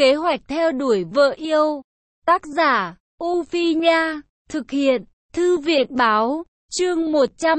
Kế hoạch theo đuổi vợ yêu. Tác giả, U Phi Nha. Thực hiện, Thư viện Báo. Chương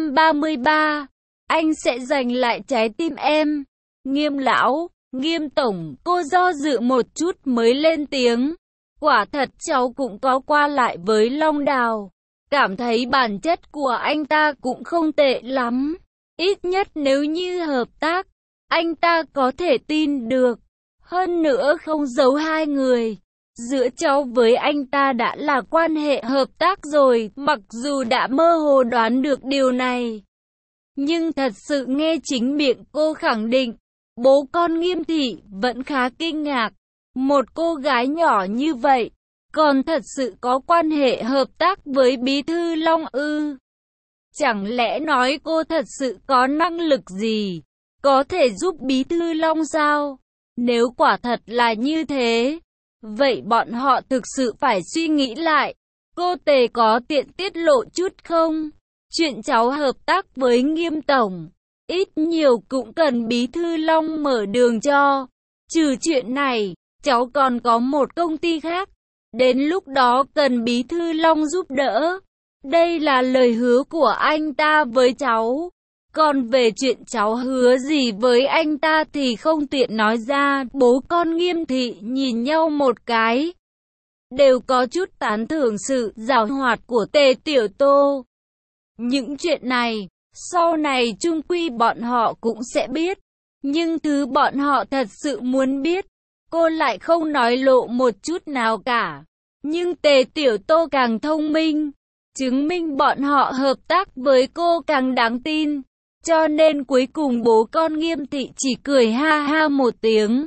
133. Anh sẽ giành lại trái tim em. Nghiêm lão, Nghiêm tổng, cô do dự một chút mới lên tiếng. Quả thật cháu cũng có qua lại với Long Đào. Cảm thấy bản chất của anh ta cũng không tệ lắm. Ít nhất nếu như hợp tác, anh ta có thể tin được. Hơn nữa không giấu hai người. Giữa cháu với anh ta đã là quan hệ hợp tác rồi, mặc dù đã mơ hồ đoán được điều này. Nhưng thật sự nghe chính miệng cô khẳng định, bố con Nghiêm thị vẫn khá kinh ngạc. Một cô gái nhỏ như vậy, còn thật sự có quan hệ hợp tác với Bí thư Long ư? Chẳng lẽ nói cô thật sự có năng lực gì, có thể giúp Bí thư Long sao? Nếu quả thật là như thế, vậy bọn họ thực sự phải suy nghĩ lại. Cô Tề có tiện tiết lộ chút không? Chuyện cháu hợp tác với Nghiêm tổng, ít nhiều cũng cần Bí thư Long mở đường cho. Trừ chuyện này, cháu còn có một công ty khác. Đến lúc đó cần Bí thư Long giúp đỡ. Đây là lời hứa của anh ta với cháu. Còn về chuyện cháu hứa gì với anh ta thì không tiện nói ra. Bố con Nghiêm thị nhìn nhau một cái, đều có chút tán thưởng sự giàu hoạt của Tề Tiểu Tô. Những chuyện này, sau này chung quy bọn họ cũng sẽ biết. Nhưng thứ bọn họ thật sự muốn biết, cô lại không nói lộ một chút nào cả. Nhưng Tề Tiểu Tô càng thông minh, chứng minh bọn họ hợp tác với cô càng đáng tin. Cho nên cuối cùng bố con Nghiêm thị chỉ cười ha ha một tiếng.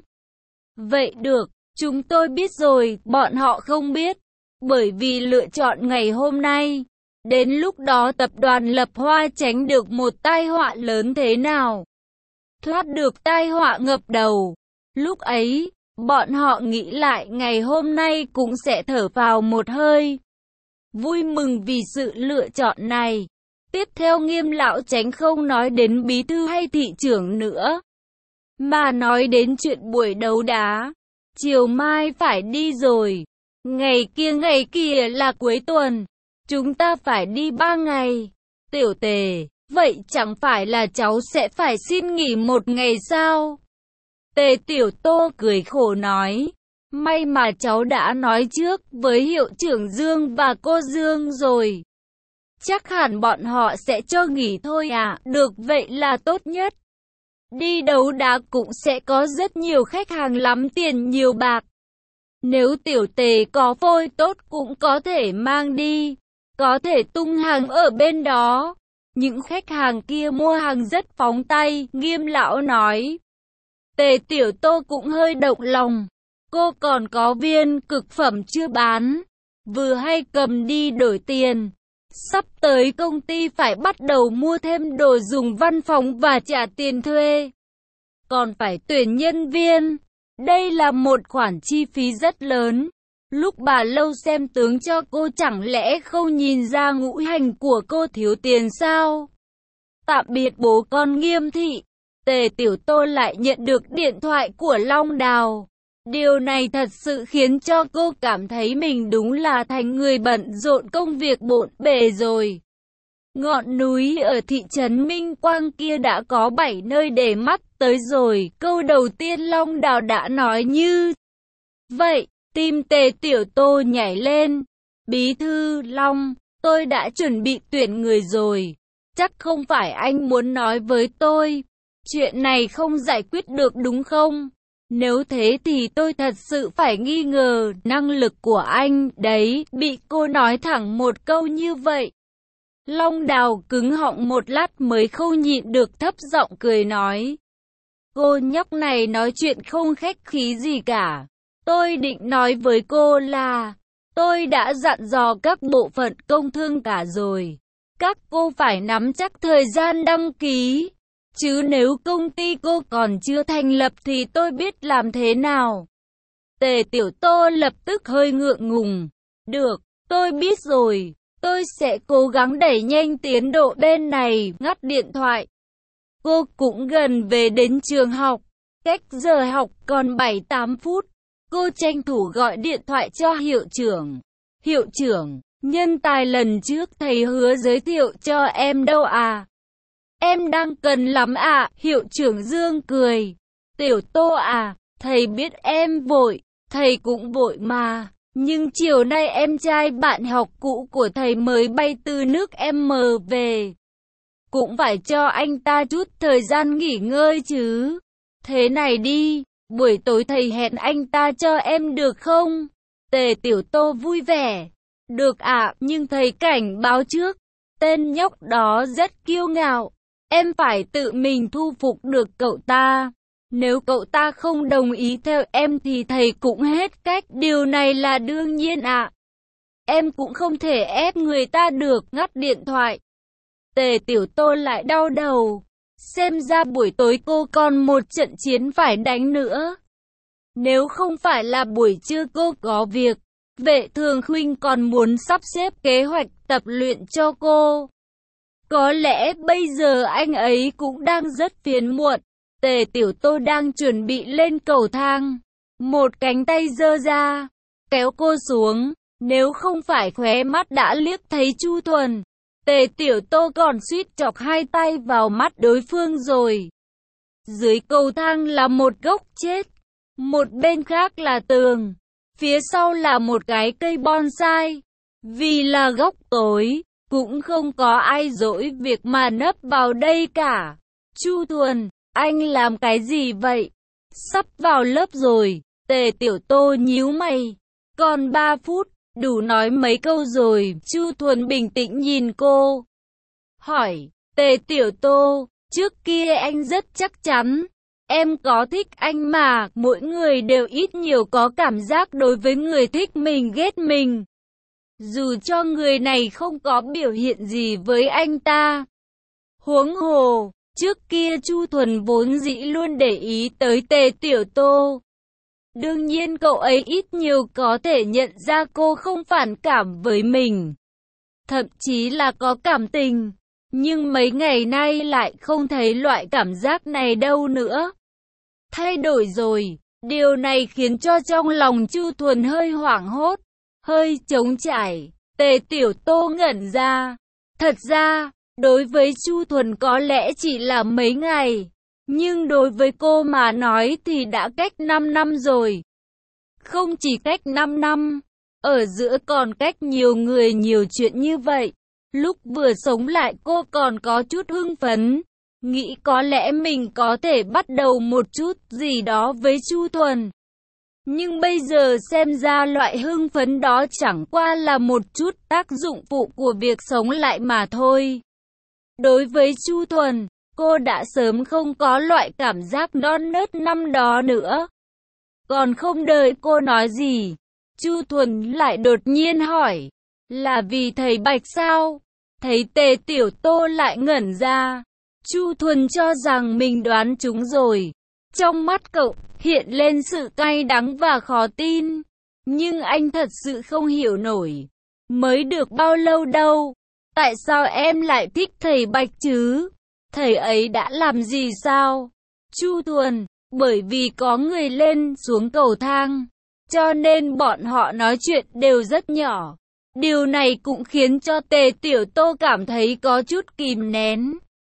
Vậy được, chúng tôi biết rồi, bọn họ không biết. Bởi vì lựa chọn ngày hôm nay, đến lúc đó tập đoàn Lập Hoa tránh được một tai họa lớn thế nào. Thoát được tai họa ngập đầu. Lúc ấy, bọn họ nghĩ lại ngày hôm nay cũng sẽ thở vào một hơi. Vui mừng vì sự lựa chọn này. Tiếp theo Nghiêm lão tránh không nói đến bí thư hay thị trưởng nữa, mà nói đến chuyện buổi đấu đá. Chiều mai phải đi rồi. Ngày kia là cuối tuần. Chúng ta phải đi 3 ngày. Tiểu Tề, vậy chẳng phải là cháu sẽ phải xin nghỉ 1 ngày sao? Tề Tiểu Tô cười khổ nói. May mà cháu đã nói trước với hiệu trưởng Dương và cô Dương rồi. Chắc hẳn bọn họ sẽ cho nghỉ thôi à? Được, vậy là tốt nhất. Đi đấu đá cũng sẽ có rất nhiều khách hàng lắm tiền nhiều bạc. Nếu Tiểu Tề có phôi tốt cũng có thể mang đi. Có thể tung hàng ở bên đó. Những khách hàng kia mua hàng rất phóng tay, Nghiêm lão nói. Tề Tiểu Tô cũng hơi động lòng. Cô còn có viên cực phẩm chưa bán, vừa hay cầm đi đổi tiền. Sắp tới công ty phải bắt đầu mua thêm đồ dùng văn phòng và trả tiền thuê. Còn phải tuyển nhân viên. Đây là một khoản chi phí rất lớn. Lúc bà Lâu xem tướng cho cô chẳng lẽ không nhìn ra ngũ hành của cô thiếu tiền sao? Tạm biệt bố con Nghiêm thị. Tề Tiểu Tô lại nhận được điện thoại của Long Đào. Điều này thật sự khiến cho cô cảm thấy mình đúng là thành người bận rộn công việc bộn bề rồi. Ngọn núi ở thị trấn Minh Quang kia đã có 7 nơi để mắt tới rồi. Câu đầu tiên Long Đào đã nói như vậy, tim Tề Tiểu Tô nhảy lên. Bí thư Long, tôi đã chuẩn bị tuyển người rồi. Chắc không phải anh muốn nói với tôi, chuyện này không giải quyết được đúng không? Nếu thế thì tôi thật sự phải nghi ngờ năng lực của anh đấy. Bị cô nói thẳng một câu như vậy, Long Đào cứng họng một lát mới không nhịn được thấp giọng cười nói. Cô nhóc này nói chuyện không khách khí gì cả. Tôi định nói với cô là tôi đã dặn dò các bộ phận công thương cả rồi. Các cô phải nắm chắc thời gian đăng ký. Chứ nếu công ty cô còn chưa thành lập thì tôi biết làm thế nào. Tề Tiểu Tô lập tức hơi ngượng ngùng. Được, tôi biết rồi. Tôi sẽ cố gắng đẩy nhanh tiến độ bên này. Ngắt điện thoại. Cô cũng gần về đến trường học. Cách giờ học còn 7-8 phút. Cô tranh thủ gọi điện thoại cho hiệu trưởng. Hiệu trưởng, nhân tài lần trước thầy hứa giới thiệu cho em đâu à? Em đang cần lắm ạ. Hiệu trưởng Dương cười. Tiểu Tô à, thầy biết em vội, thầy cũng vội mà. Nhưng chiều nay em trai bạn học cũ của thầy mới bay từ nước M về. Cũng phải cho anh ta chút thời gian nghỉ ngơi chứ. Thế này đi, buổi tối thầy hẹn anh ta cho em được không? Tề Tiểu Tô vui vẻ. Được ạ, nhưng thầy cảnh báo trước. Tên nhóc đó rất kiêu ngạo. Em phải tự mình thu phục được cậu ta. Nếu cậu ta không đồng ý theo em thì thầy cũng hết cách. Điều này là đương nhiên ạ. Em cũng không thể ép người ta được. Ngắt điện thoại. Tề Tiểu Tô lại đau đầu. Xem ra buổi tối cô còn một trận chiến phải đánh nữa. Nếu không phải là buổi trưa cô có việc, Vệ Thường Khuynh còn muốn sắp xếp kế hoạch tập luyện cho cô. Có lẽ bây giờ anh ấy cũng đang rất phiền muộn. Tề Tiểu Tô đang chuẩn bị lên cầu thang. Một cánh tay giơ ra, kéo cô xuống. Nếu không phải khóe mắt đã liếc thấy Chu Thuần, Tề Tiểu Tô còn suýt chọc hai tay vào mắt đối phương rồi. Dưới cầu thang là một gốc chết. Một bên khác là tường. Phía sau là một cái cây bonsai. Vì là góc tối, cũng không có ai dỗi việc mà nấp vào đây cả. Chu Thuần, anh làm cái gì vậy? Sắp vào lớp rồi. Tề Tiểu Tô nhíu mày. Còn 3 phút, đủ nói mấy câu rồi. Chu Thuần bình tĩnh nhìn cô. Hỏi, Tề Tiểu Tô, trước kia anh rất chắc chắn. Em có thích anh mà, mỗi người đều ít nhiều có cảm giác đối với người thích mình ghét mình. Dù cho người này không có biểu hiện gì với anh ta. Huống hồ, trước kia Chu Thuần vốn dĩ luôn để ý tới Tề Tiểu Tô. Đương nhiên cậu ấy ít nhiều có thể nhận ra cô không phản cảm với mình. Thậm chí là có cảm tình. Nhưng mấy ngày nay lại không thấy loại cảm giác này đâu nữa. Thay đổi rồi, điều này khiến cho trong lòng Chu Thuần hơi hoảng hốt, hơi trống trải. Tề Tiểu Tô ngẩn ra. Thật ra, đối với Chu Thuần có lẽ chỉ là mấy ngày, nhưng đối với cô mà nói thì đã cách 5 năm rồi. Không chỉ cách 5 năm, ở giữa còn cách nhiều người nhiều chuyện như vậy. Lúc vừa sống lại cô còn có chút hưng phấn, nghĩ có lẽ mình có thể bắt đầu một chút gì đó với Chu Thuần. Nhưng bây giờ xem ra loại hưng phấn đó chẳng qua là một chút tác dụng phụ của việc sống lại mà thôi. Đối với Chu Thuần, cô đã sớm không có loại cảm giác non nớt năm đó nữa. Còn không đợi cô nói gì, Chu Thuần lại đột nhiên hỏi, là vì thầy Bạch sao? Thấy Tề Tiểu Tô lại ngẩn ra, Chu Thuần cho rằng mình đoán trúng rồi. Trong mắt cậu hiện lên sự cay đắng và khó tin. Nhưng anh thật sự không hiểu nổi. Mới được bao lâu đâu? Tại sao em lại thích thầy Bạch chứ? Thầy ấy đã làm gì sao? Chu Thuần, bởi vì có người lên xuống cầu thang, cho nên bọn họ nói chuyện đều rất nhỏ. Điều này cũng khiến cho Tề Tiểu Tô cảm thấy có chút kìm nén.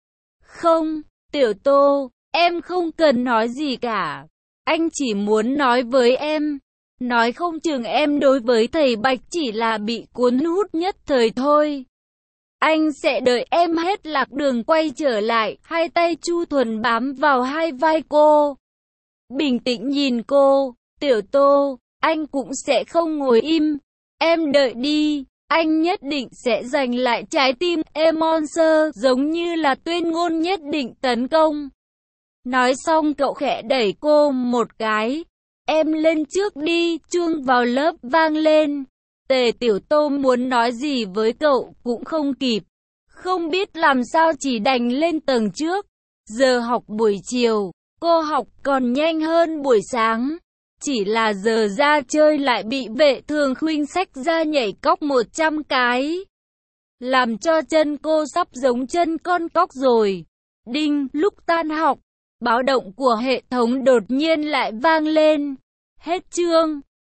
Không, Tiểu Tô, em không cần nói gì cả. Anh chỉ muốn nói với em. Nói không chừng em đối với thầy Bạch chỉ là bị cuốn hút nhất thời thôi. Anh sẽ đợi em hết lạc đường quay trở lại. Hai tay Chu Thuần bám vào hai vai cô. Bình tĩnh nhìn cô. Tiểu Tô, anh cũng sẽ không ngồi im. Em đợi đi. Anh nhất định sẽ giành lại trái tim em monster, giống như là tuyên ngôn nhất định tấn công. Nói xong cậu khẽ đẩy cô một cái. Em lên trước đi. Chuông vào lớp vang lên. Tề Tiểu Tô muốn nói gì với cậu cũng không kịp. Không biết làm sao chỉ đành lên tầng trước. Giờ học buổi chiều, cô học còn nhanh hơn buổi sáng. Chỉ là giờ ra chơi lại bị Vệ Thường Khuynh xách ra nhảy cóc 100 cái. Làm cho chân cô sắp giống chân con cóc rồi. Đinh, lúc tan học, báo động của hệ thống đột nhiên lại vang lên. Hết chương.